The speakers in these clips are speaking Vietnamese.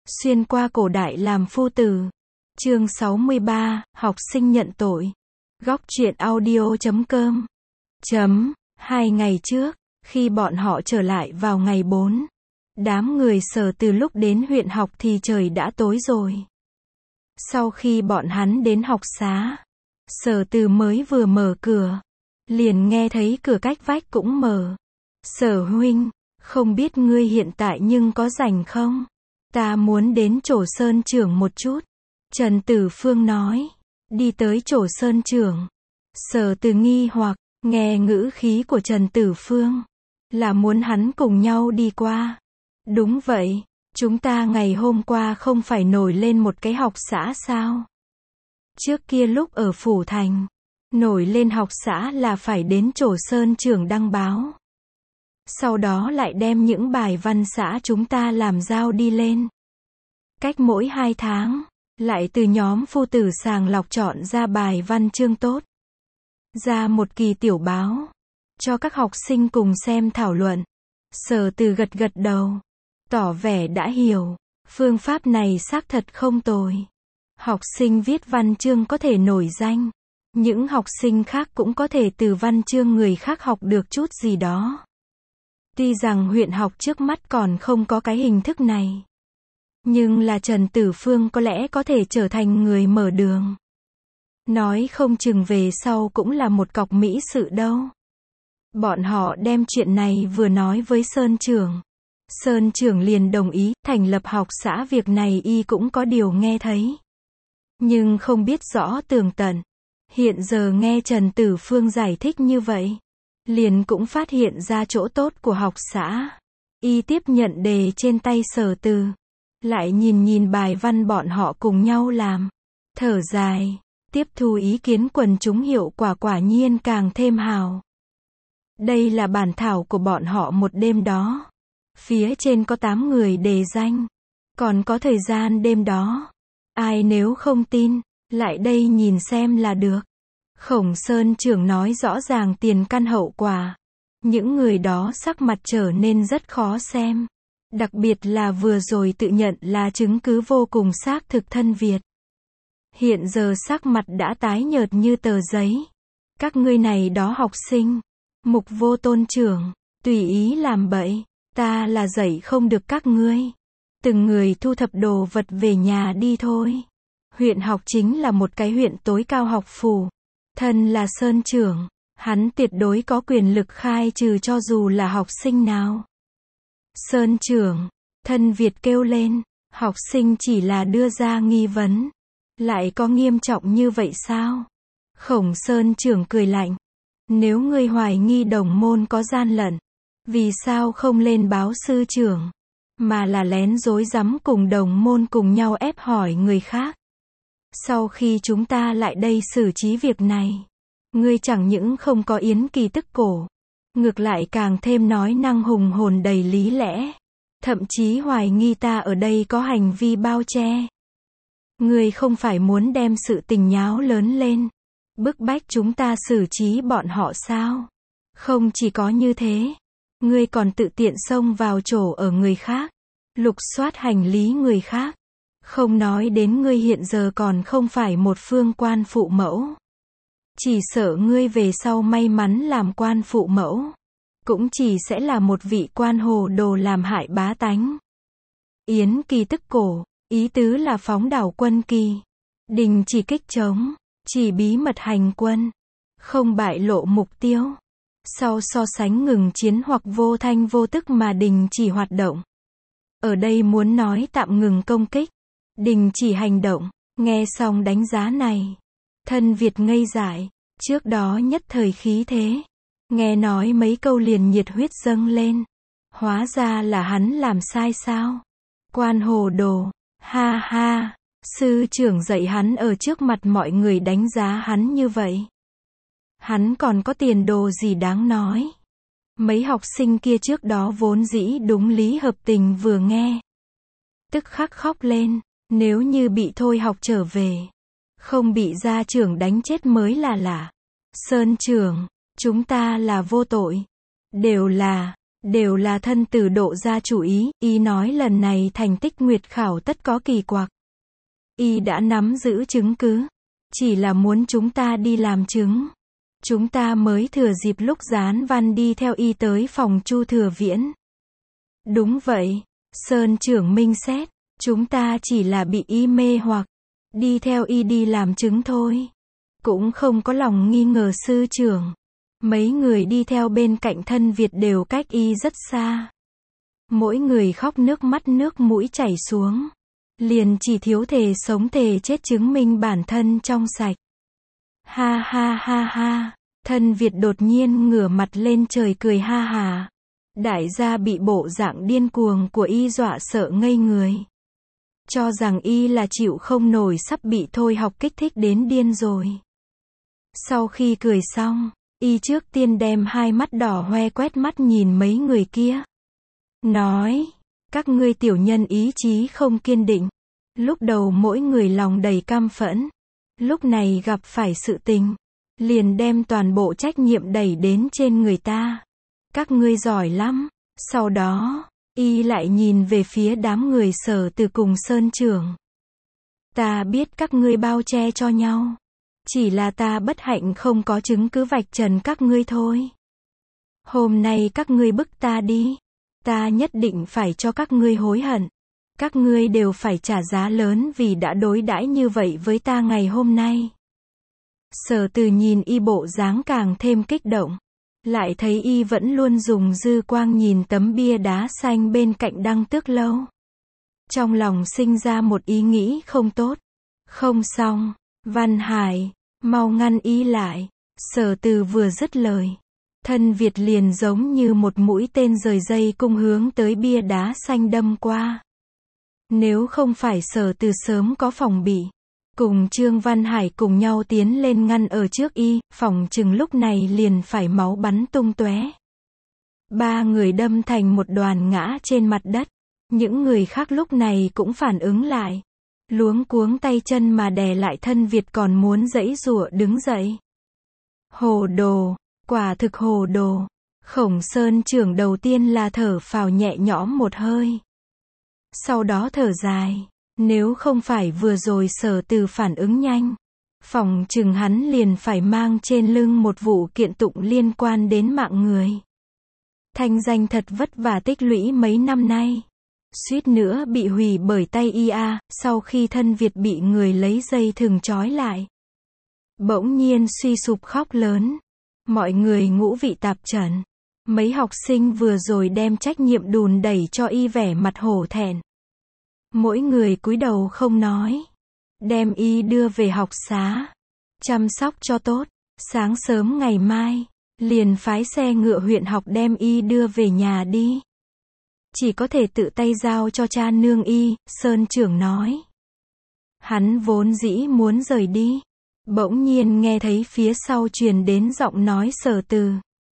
Xuyên qua cổ đại làm phu tử. Chương 63, học sinh nhận tội. Góc truyện audio.com. 2 ngày trước, khi bọn họ trở lại vào ngày 4, đám người Sở Từ lúc đến huyện học thì trời đã tối rồi. Sau khi bọn hắn đến học xá, Sở Từ mới vừa mở cửa, liền nghe thấy cửa cách vách cũng mở. Sở huynh, không biết ngươi hiện tại nhưng có rảnh không? Ta muốn đến Trổ Sơn trưởng một chút. Trần Tử Phương nói. Đi tới Trổ Sơn trưởng. Sở Từ nghi hoặc, nghe ngữ khí của Trần Tử Phương, là muốn hắn cùng nhau đi qua. Đúng vậy, chúng ta ngày hôm qua không phải nổi lên một cái học xã sao? Trước kia lúc ở Phủ Thành, nổi lên học xã là phải đến Trổ Sơn trưởng đăng báo. Sau đó lại đem những bài văn xã chúng ta làm giao đi lên. Cách mỗi 2 tháng, lại từ nhóm phu tử sàng lọc chọn ra bài văn chương tốt. Ra một kỳ tiểu báo, cho các học sinh cùng xem thảo luận. Sở Từ gật gật đầu, tỏ vẻ đã hiểu, phương pháp này xác thật không tồi. Học sinh viết văn chương có thể nổi danh, những học sinh khác cũng có thể từ văn chương người khác học được chút gì đó. Tuy rằng huyện học trước mắt còn không có cái hình thức này, nhưng là Trần Tử Phương có lẽ có thể trở thành người mở đường. Nói không chừng về sau cũng là một cọc mỹ sự đâu. Bọn họ đem chuyện này vừa nói với Sơn trưởng. Sơn trưởng liền đồng ý, thành lập học xã, việc này y cũng có điều nghe thấy, nhưng không biết rõ tường tận. Hiện giờ nghe Trần Tử Phương giải thích như vậy, liền cũng phát hiện ra chỗ tốt của học xã. Y tiếp nhận đề trên tay Sở Từ, lại nhìn nhìn bài văn bọn họ cùng nhau làm, thở dài, tiếp thu ý kiến quần chúng, hiệu quả quả nhiên càng thêm hào. Đây là bản thảo của bọn họ một đêm đó. Phía trên có 8 người đề danh, còn có thời gian đêm đó. Ai nếu không tin, lại đây nhìn xem là được. Khổng Sơn trưởng nói rõ ràng tiền căn hậu quả. Những người đó sắc mặt trở nên rất khó xem. Đặc biệt là vừa rồi tự nhận là chứng cứ vô cùng xác thực thân Việt. Hiện giờ sắc mặt đã tái nhợt như tờ giấy. Các ngươi này đó học sinh, Mục Vô Tôn trưởng, tùy ý làm bậy, ta là dạy không được các ngươi. Từng người thu thập đồ vật về nhà đi thôi. Huyện học chính là một cái huyện tối cao học phủ. Thân là Sơn trưởng, hắn tuyệt đối có quyền lực khai trừ cho dù là học sinh nào. Sơn trưởng, thân Việt kêu lên, học sinh chỉ là đưa ra nghi vấn. Lại có nghiêm trọng như vậy sao? Khổng Sơn trưởng cười lạnh. Nếu ngươi hoài nghi đồng môn có gian lận, vì sao không lên báo sư trưởng, mà là lén dối rắm cùng đồng môn cùng nhau ép hỏi người khác? Sau khi chúng ta lại đây xử trí việc này, ngươi chẳng những không có yến kỳ tức cổ, ngược lại càng thêm nói năng hùng hồn đầy lý lẽ, thậm chí hoài nghi ta ở đây có hành vi bao che. Ngươi không phải muốn đem sự tình nháo lớn lên, bức bách chúng ta xử trí bọn họ sao? Không chỉ có như thế, ngươi còn tự tiện xông vào chỗ ở người khác, lục soát hành lý người khác. Không nói đến ngươi hiện giờ còn không phải một phương quan phụ mẫu. Chỉ sợ ngươi về sau may mắn làm quan phụ mẫu, cũng chỉ sẽ là một vị quan hồ đồ làm hại bá tánh. Yến kỳ tức cổ, ý tứ là phóng đảo quân kỳ, đình chỉ kích chống, chỉ bí mật hành quân, không bại lộ mục tiêu. Sau so sánh ngừng chiến hoặc vô thanh vô tức mà đình chỉ hoạt động. Ở đây muốn nói tạm ngừng công kích, đình chỉ hành động. Nghe xong đánh giá này, thân Việt ngây dại, trước đó nhất thời khí thế, nghe nói mấy câu liền nhiệt huyết dâng lên. Hóa ra là hắn làm sai sao? Quan hồ đồ, ha ha, sư trưởng dạy hắn ở trước mặt mọi người đánh giá hắn như vậy. Hắn còn có tiền đồ gì đáng nói? Mấy học sinh kia trước đó vốn dĩ đúng lý hợp tình vừa nghe, tức khắc khóc lên. Nếu như bị thôi học trở về, không bị gia trưởng đánh chết mới là lạ. Sơn trưởng, chúng ta là vô tội. Đều là, Đều là thân tử Độ ra chủ ý, y nói lần này thành tích nguyệt khảo tất có kỳ quặc. Y đã nắm giữ chứng cứ, chỉ là muốn chúng ta đi làm chứng. Chúng ta mới thừa dịp lúc Gián Văn đi theo y tới phòng Chu Thừa Viễn. Đúng vậy, Sơn trưởng minh xét, chúng ta chỉ là bị y mê hoặc, đi theo y đi làm chứng thôi. Cũng không có lòng nghi ngờ sư trưởng. Mấy người đi theo bên cạnh thân Việt đều cách y rất xa. Mỗi người khóc nước mắt nước mũi chảy xuống. Liền chỉ thiếu thề sống thề chết chứng minh bản thân trong sạch. Ha ha ha ha. Thân Việt đột nhiên ngửa mặt lên trời cười ha hà. Đại gia bị bộ dạng điên cuồng của y dọa sợ ngây người. Cho rằng y là chịu không nổi sắp bị thôi học kích thích đến điên rồi. Sau khi cười xong, y trước tiên đem hai mắt đỏ hoe quét mắt nhìn mấy người kia. Nói, các ngươi tiểu nhân ý chí không kiên định. Lúc đầu mỗi người lòng đầy căm phẫn. Lúc này gặp phải sự tình, liền đem toàn bộ trách nhiệm đẩy đến trên người ta. Các ngươi giỏi lắm. Sau đó, y lại nhìn về phía đám người Sở Từ cùng Sơn trưởng. Ta biết các ngươi bao che cho nhau. Chỉ là ta bất hạnh không có chứng cứ vạch trần các ngươi thôi. Hôm nay các ngươi bức ta đi. Ta nhất định phải cho các ngươi hối hận. Các ngươi đều phải trả giá lớn vì đã đối đãi như vậy với ta ngày hôm nay. Sở Từ nhìn y bộ dáng càng thêm kích động. Lại thấy y vẫn luôn dùng dư quang nhìn tấm bia đá xanh bên cạnh Đăng Tước Lâu. Trong lòng sinh ra một ý nghĩ không tốt. Không xong, Văn Hải, mau ngăn y lại. Sở Từ vừa dứt lời, thân Việt liền giống như một mũi tên rời dây cung hướng tới bia đá xanh đâm qua. Nếu không phải Sở Từ sớm có phòng bị, cùng Trương Văn Hải cùng nhau tiến lên ngăn ở trước y, phỏng chừng lúc này liền phải máu bắn tung tóe. Ba người đâm thành một đoàn ngã trên mặt đất. Những người khác lúc này cũng phản ứng lại. Luống cuống tay chân mà đè lại thân Việt còn muốn giãy giụa đứng dậy. Hồ đồ, quả thực hồ đồ. Khổng Sơn trưởng đầu tiên là thở phào nhẹ nhõm một hơi. Sau đó thở dài. Nếu không phải vừa rồi Sở Từ phản ứng nhanh, phỏng chừng hắn liền phải mang trên lưng một vụ kiện tụng liên quan đến mạng người. Thanh danh thật vất vả tích lũy mấy năm nay, suýt nữa bị hủy bởi tay y a, sau khi thân Việt bị người lấy dây thừng trói lại. Bỗng nhiên suy sụp khóc lớn. Mọi người ngũ vị tạp trần. Mấy học sinh vừa rồi đem trách nhiệm đùn đẩy cho y vẻ mặt hổ thẹn. Mỗi người cúi đầu không nói. Đem y đưa về học xá. Chăm sóc cho tốt. Sáng sớm ngày mai, liền phái xe ngựa huyện học đem y đưa về nhà đi. Chỉ có thể tự tay giao cho cha nương y, Sơn trưởng nói. Hắn vốn dĩ muốn rời đi. Bỗng nhiên nghe thấy phía sau truyền đến giọng nói Sở Từ.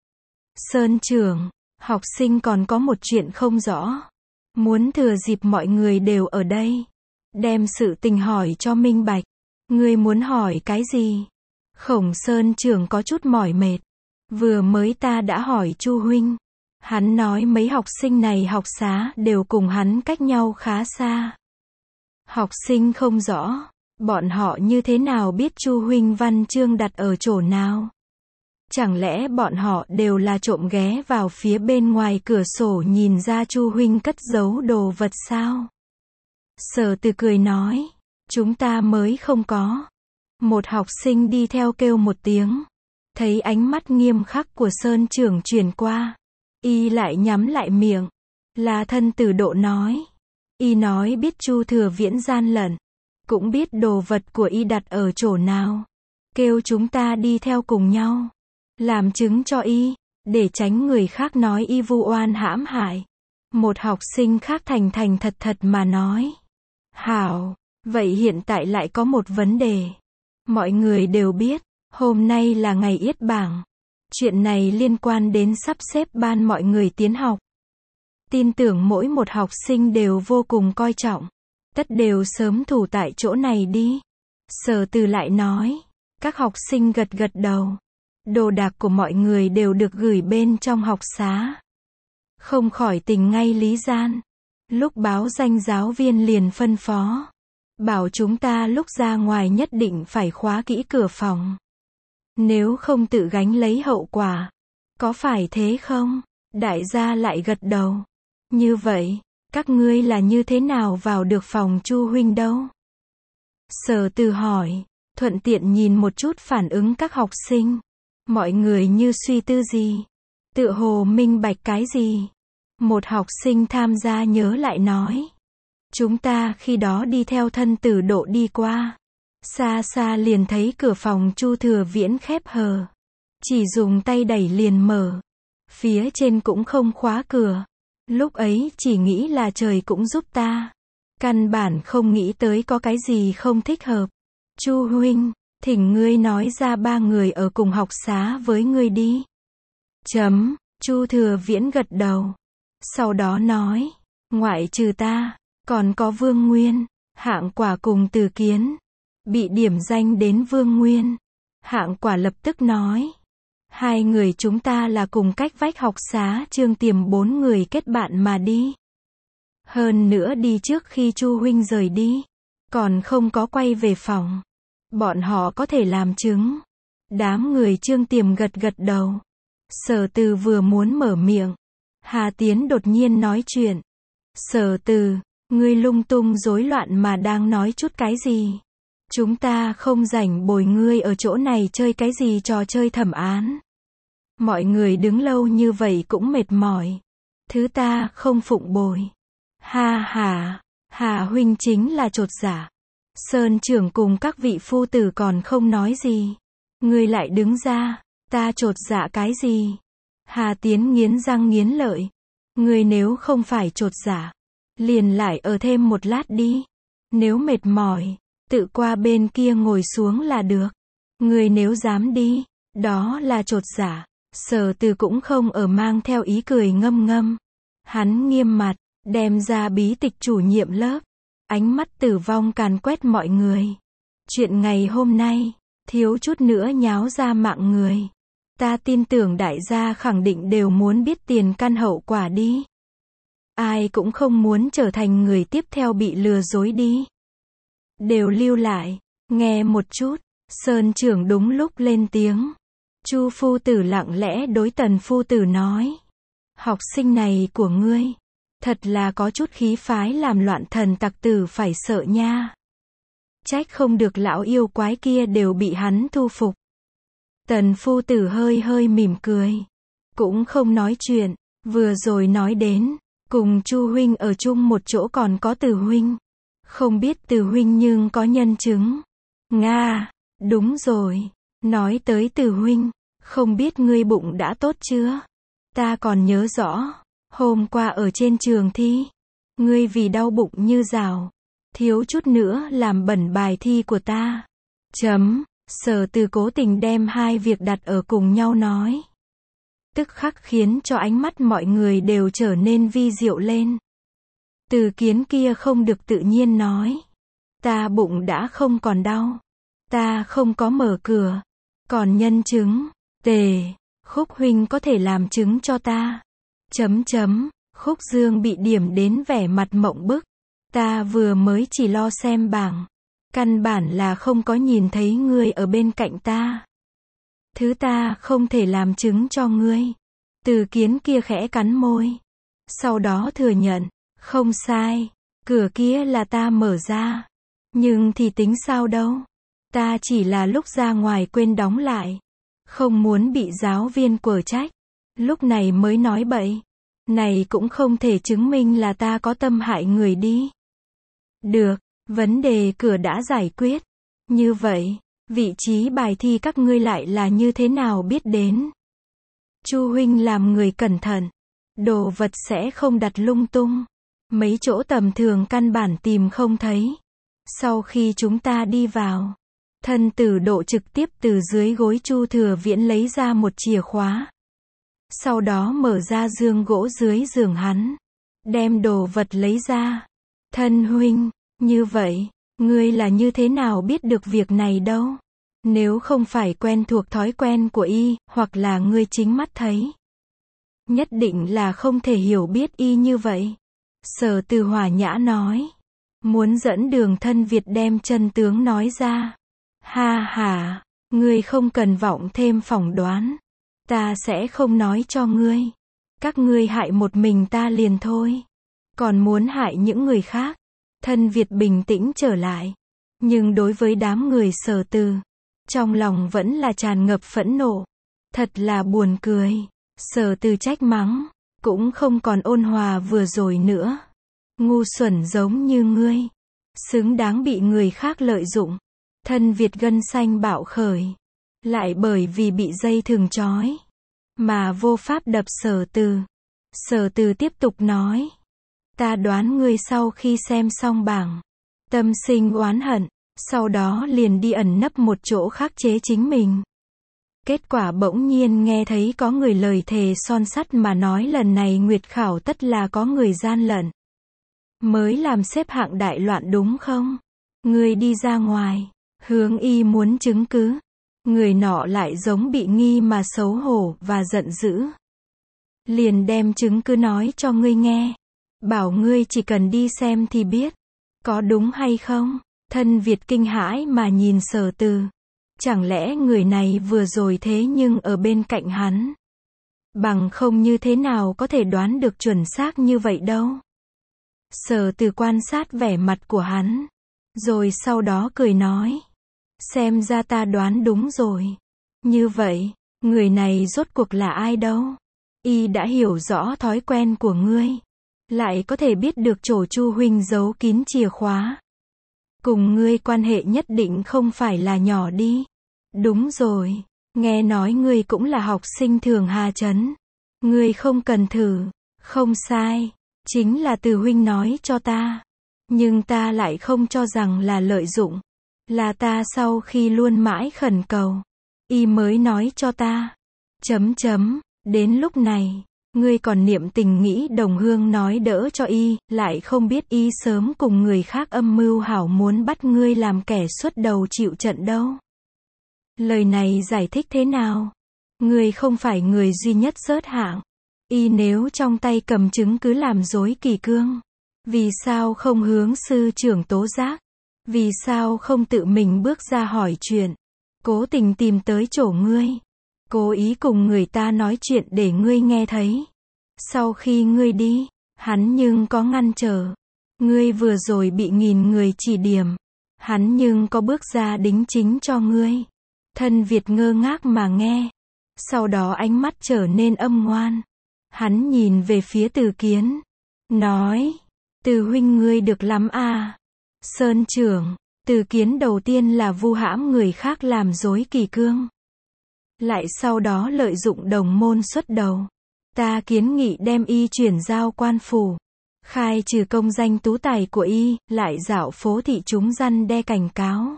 Sơn trưởng, học sinh còn có một chuyện không rõ. Muốn thừa dịp mọi người đều ở đây, đem sự tình hỏi cho minh bạch. Ngươi muốn hỏi cái gì? Khổng Sơn trưởng có chút mỏi mệt. Vừa mới ta đã hỏi Chu huynh. Hắn nói mấy học sinh này học xá đều cùng hắn cách nhau khá xa. Học sinh không rõ, bọn họ như thế nào biết Chu huynh văn chương đặt ở chỗ nào? Chẳng lẽ bọn họ đều là trộm ghé vào phía bên ngoài cửa sổ nhìn ra Chu huynh cất giấu đồ vật sao? Sở Từ cười nói, chúng ta mới không có. Một học sinh đi theo kêu một tiếng. Thấy ánh mắt nghiêm khắc của Sơn trưởng chuyển qua, y lại nhắm lại miệng. Là thân tử Độ nói. Y nói biết Chu Thừa Viễn gian lận, cũng biết đồ vật của y đặt ở chỗ nào. Kêu chúng ta đi theo cùng nhau, làm chứng cho y, để tránh người khác nói y vu oan hãm hại. Một học sinh khác thành thành thật thật mà nói. Hảo, vậy hiện tại lại có một vấn đề. Mọi người đều biết, hôm nay là ngày yết bảng. Chuyện này liên quan đến sắp xếp ban mọi người tiến học. Tin tưởng mỗi một học sinh đều vô cùng coi trọng. Tất đều sớm thủ tại chỗ này đi. Sở Từ lại nói. Các học sinh gật gật đầu. Đồ đạc của mọi người đều được gửi bên trong học xá. không khỏi tình ngay lý gian. Lúc báo danh giáo viên liền phân phó, bảo chúng ta lúc ra ngoài nhất định phải khóa kỹ cửa phòng. Nếu không tự gánh lấy hậu quả. Có phải thế không? Đại gia lại gật đầu. Như vậy, các ngươi là như thế nào vào được phòng Chu huynh đâu? Sở Từ hỏi, thuận tiện nhìn một chút phản ứng các học sinh. Mọi người như suy tư gì? Tựa hồ minh bạch cái gì? Một học sinh tham gia nhớ lại nói. Chúng ta khi đó đi theo thân tử độ đi qua. Xa xa liền thấy cửa phòng Chu Thừa Viễn khép hờ. Chỉ dùng tay đẩy liền mở. Phía trên cũng không khóa cửa. Lúc ấy chỉ nghĩ là trời cũng giúp ta. Căn bản không nghĩ tới có cái gì không thích hợp. Chu huynh, thỉnh ngươi nói ra 3 người ở cùng học xá với ngươi đi. Chu Thừa Viễn gật đầu. Sau đó nói, ngoại trừ ta, còn có Vương Nguyên, Hạng Quả cùng Từ Kiến. Bị điểm danh đến Vương Nguyên. Hạng Quả lập tức nói. 2 người chúng ta là cùng cách vách học xá Trương Tiềm 4 người kết bạn mà đi. Hơn nữa đi trước khi Chu huynh rời đi. Còn không có quay về phòng. Bọn họ có thể làm chứng. Đám người Trương Tiềm gật gật đầu. Sở Từ vừa muốn mở miệng. Hà Tiến đột nhiên nói chuyện. Sở Từ, ngươi lung tung rối loạn mà đang nói chút cái gì? Chúng ta không rảnh bồi ngươi ở chỗ này chơi cái gì trò chơi thẩm án. Mọi người đứng lâu như vậy cũng mệt mỏi. Thứ ta không phụng bồi. Ha ha, Hà huynh chính là chột dạ. Sơn trưởng cùng các vị phu tử còn không nói gì. Ngươi lại đứng ra, ta chột dạ cái gì? Hà Tiến nghiến răng nghiến lợi. Ngươi nếu không phải chột dạ, liền lại ở thêm một lát đi. Nếu mệt mỏi, tự qua bên kia ngồi xuống là được. Ngươi nếu dám đi, đó là chột dạ. Sở Từ cũng không ở mang theo ý cười ngâm ngâm. Hắn nghiêm mặt, đem ra bí tịch chủ nhiệm lớp. Ánh mắt tử vong càn quét mọi người. Chuyện ngày hôm nay, thiếu chút nữa nháo ra mạng người. Ta tin tưởng đại gia khẳng định đều muốn biết tiền căn hậu quả đi. Ai cũng không muốn trở thành người tiếp theo bị lừa dối đi. Đều lưu lại, nghe một chút. Sơn trưởng đúng lúc lên tiếng. Chu phu tử lặng lẽ đối Tần phu tử nói. Học sinh này của ngươi, thật là có chút khí phái làm loạn thần tặc tử phải sợ nha. Trách không được lão yêu quái kia đều bị hắn thu phục. Tần phu tử hơi hơi mỉm cười. Cũng không nói chuyện, vừa rồi nói đến, cùng Chu huynh ở chung một chỗ còn có Từ huynh. Không biết Từ huynh nhưng có nhân chứng. Nga, đúng rồi, nói tới Từ huynh, không biết ngươi bụng đã tốt chưa? Ta còn nhớ rõ, hôm qua ở trên trường thi, ngươi vì đau bụng như rào, thiếu chút nữa làm bẩn bài thi của ta. Sở Từ cố tình đem 2 việc đặt ở cùng nhau nói. Tức khắc khiến cho ánh mắt mọi người đều trở nên vi diệu lên. Từ Kiến kia không được tự nhiên nói. Ta bụng đã không còn đau. Ta không có mở cửa. Còn nhân chứng, Tề, Khúc huynh có thể làm chứng cho ta. Khúc Dương bị điểm đến vẻ mặt mộng bức. Ta vừa mới chỉ lo xem bảng. Căn bản là không có nhìn thấy ngươi ở bên cạnh ta. Thứ ta không thể làm chứng cho ngươi. Từ Kiến kia khẽ cắn môi. Sau đó thừa nhận. Không sai. Cửa kia là ta mở ra. Nhưng thì tính sao đâu. Ta chỉ là lúc ra ngoài quên đóng lại. Không muốn bị giáo viên quở trách. Lúc này mới nói bậy. Này cũng không thể chứng minh là ta có tâm hại người đi. Được, vấn đề cửa đã giải quyết. Như vậy, vị trí bài thi các ngươi lại là như thế nào biết đến? Chu huynh làm người cẩn thận. Đồ vật sẽ không đặt lung tung. Mấy chỗ tầm thường căn bản tìm không thấy. Sau khi chúng ta đi vào, thân tử độ trực tiếp từ dưới gối Chu Thừa Viễn lấy ra một chìa khóa. Sau đó mở ra giường gỗ dưới giường hắn. Đem đồ vật lấy ra. Thân huynh, như vậy, ngươi là như thế nào biết được việc này đâu? Nếu không phải quen thuộc thói quen của y, hoặc là ngươi chính mắt thấy. Nhất định là không thể hiểu biết y như vậy. Sở Từ hòa nhã nói. Muốn dẫn Đường Thân Việt đem chân tướng nói ra. Ha ha, ngươi không cần vọng thêm phỏng đoán. Ta sẽ không nói cho ngươi. Các ngươi hại một mình ta liền thôi. Còn muốn hại những người khác. Thân Việt bình tĩnh trở lại. Nhưng đối với đám người Sở Từ, trong lòng vẫn là tràn ngập phẫn nộ. Thật là buồn cười. Sở Từ trách mắng, cũng không còn ôn hòa vừa rồi nữa. Ngu xuẩn giống như ngươi, xứng đáng bị người khác lợi dụng. Thân Việt gân xanh bạo khởi, lại bởi vì bị dây thừng trói, mà vô pháp đập Sở Từ. Sở Từ tiếp tục nói, ta đoán ngươi sau khi xem xong bảng, tâm sinh oán hận, sau đó liền đi ẩn nấp một chỗ khắc chế chính mình. Kết quả bỗng nhiên nghe thấy có người lời thề son sắt mà nói lần này Nguyệt khảo tất là có người gian lận. Mới làm xếp hạng đại loạn đúng không? Ngươi đi ra ngoài, hướng y muốn chứng cứ. Người nọ lại giống bị nghi mà xấu hổ và giận dữ. Liền đem chứng cứ nói cho ngươi nghe. Bảo ngươi chỉ cần đi xem thì biết. Có đúng hay không? Thân Việt kinh hãi mà nhìn Sở Từ. Chẳng lẽ người này vừa rồi thế nhưng ở bên cạnh hắn? Bằng không như thế nào có thể đoán được chuẩn xác như vậy đâu. Sở Từ quan sát vẻ mặt của hắn. Rồi sau đó cười nói. Xem ra ta đoán đúng rồi. Như vậy, người này rốt cuộc là ai đâu? Y đã hiểu rõ thói quen của ngươi. Lại có thể biết được chỗ Chu huynh giấu kín chìa khóa. Cùng ngươi quan hệ nhất định không phải là nhỏ đi. Đúng rồi, nghe nói ngươi cũng là học sinh Thường Hà Trấn. Ngươi không cần thử, không sai, chính là Từ huynh nói cho ta. Nhưng ta lại không cho rằng là lợi dụng. Là ta sau khi luôn mãi khẩn cầu, y mới nói cho ta. Đến lúc này, ngươi còn niệm tình nghĩ đồng hương nói đỡ cho y, lại không biết y sớm cùng người khác âm mưu hảo muốn bắt ngươi làm kẻ xuất đầu chịu trận đâu. Lời này giải thích thế nào? Ngươi không phải người duy nhất rớt hạng. Y nếu trong tay cầm chứng cứ làm dối kỷ cương, vì sao không hướng sư trưởng tố giác? Vì sao không tự mình bước ra hỏi chuyện? Cố tình tìm tới chỗ ngươi. Cố ý cùng người ta nói chuyện để ngươi nghe thấy. Sau khi ngươi đi, hắn nhưng có ngăn trở. Ngươi vừa rồi bị nghìn người chỉ điểm. Hắn nhưng có bước ra đính chính cho ngươi. Thân Việt ngơ ngác mà nghe. Sau đó ánh mắt trở nên âm ngoan. Hắn nhìn về phía Từ Kiến. Nói, Từ huynh ngươi được lắm à. Sơn trưởng, Từ Kiến đầu tiên là vu hãm người khác làm dối kỷ cương. Lại sau đó lợi dụng đồng môn xuất đầu. Ta kiến nghị đem y chuyển giao quan phủ. Khai trừ công danh tú tài của y, lại dạo phố thị chúng răn đe cảnh cáo.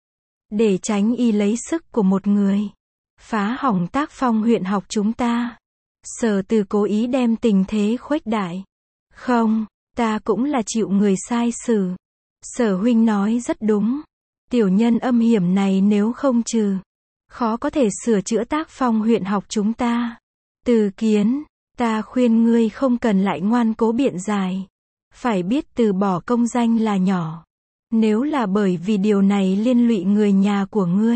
Để tránh y lấy sức của một người. Phá hỏng tác phong huyện học chúng ta. Sở Từ cố ý đem tình thế khuếch đại. Không, ta cũng là chịu người sai xử. Sở huynh nói rất đúng. Tiểu nhân âm hiểm này nếu không trừ, khó có thể sửa chữa tác phong huyện học chúng ta. Từ Kiến, ta khuyên ngươi không cần lại ngoan cố biện giải. Phải biết từ bỏ công danh là nhỏ. Nếu là bởi vì điều này liên lụy người nhà của ngươi,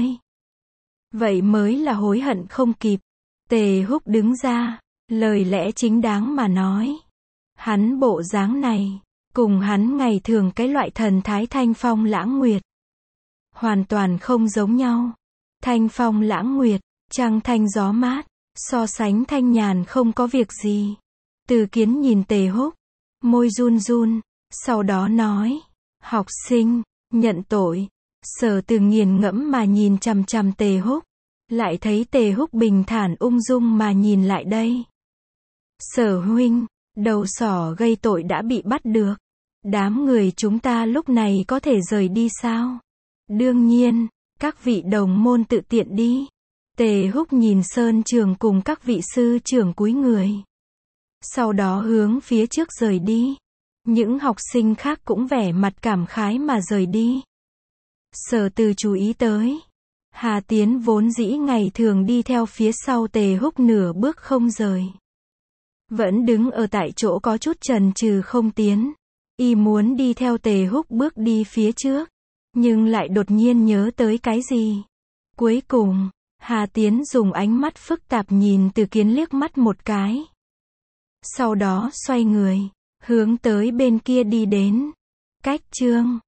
vậy mới là hối hận không kịp. Tề Húc đứng ra, lời lẽ chính đáng mà nói. Hắn bộ dáng này, cùng hắn ngày thường cái loại thần thái thanh phong lãng nguyệt, hoàn toàn không giống nhau. Thanh phong lãng nguyệt, trăng thanh gió mát, so sánh thanh nhàn không có việc gì. Từ Kiến nhìn Tề Húc, môi run run, sau đó nói, học sinh, nhận tội. Sở Từ nghiền ngẫm mà nhìn chằm chằm Tề Húc, lại thấy Tề Húc bình thản ung dung mà nhìn lại đây. Sở huynh, đầu sỏ gây tội đã bị bắt được. Đám người chúng ta lúc này có thể rời đi sao? Đương nhiên, các vị đồng môn tự tiện đi. Tề Húc nhìn Sơn Trường cùng các vị sư trưởng cúi người. Sau đó hướng phía trước rời đi. Những học sinh khác cũng vẻ mặt cảm khái mà rời đi. Sở Từ chú ý tới. Hà Tiến vốn dĩ ngày thường đi theo phía sau Tề Húc nửa bước không rời. Vẫn đứng ở tại chỗ có chút chần chừ không tiến. Y muốn đi theo Tề Húc bước đi phía trước. Nhưng lại đột nhiên nhớ tới cái gì. Cuối cùng, Hà Tiến dùng ánh mắt phức tạp nhìn Từ Kiến liếc mắt một cái. Sau đó xoay người, hướng tới bên kia đi đến. Cách chương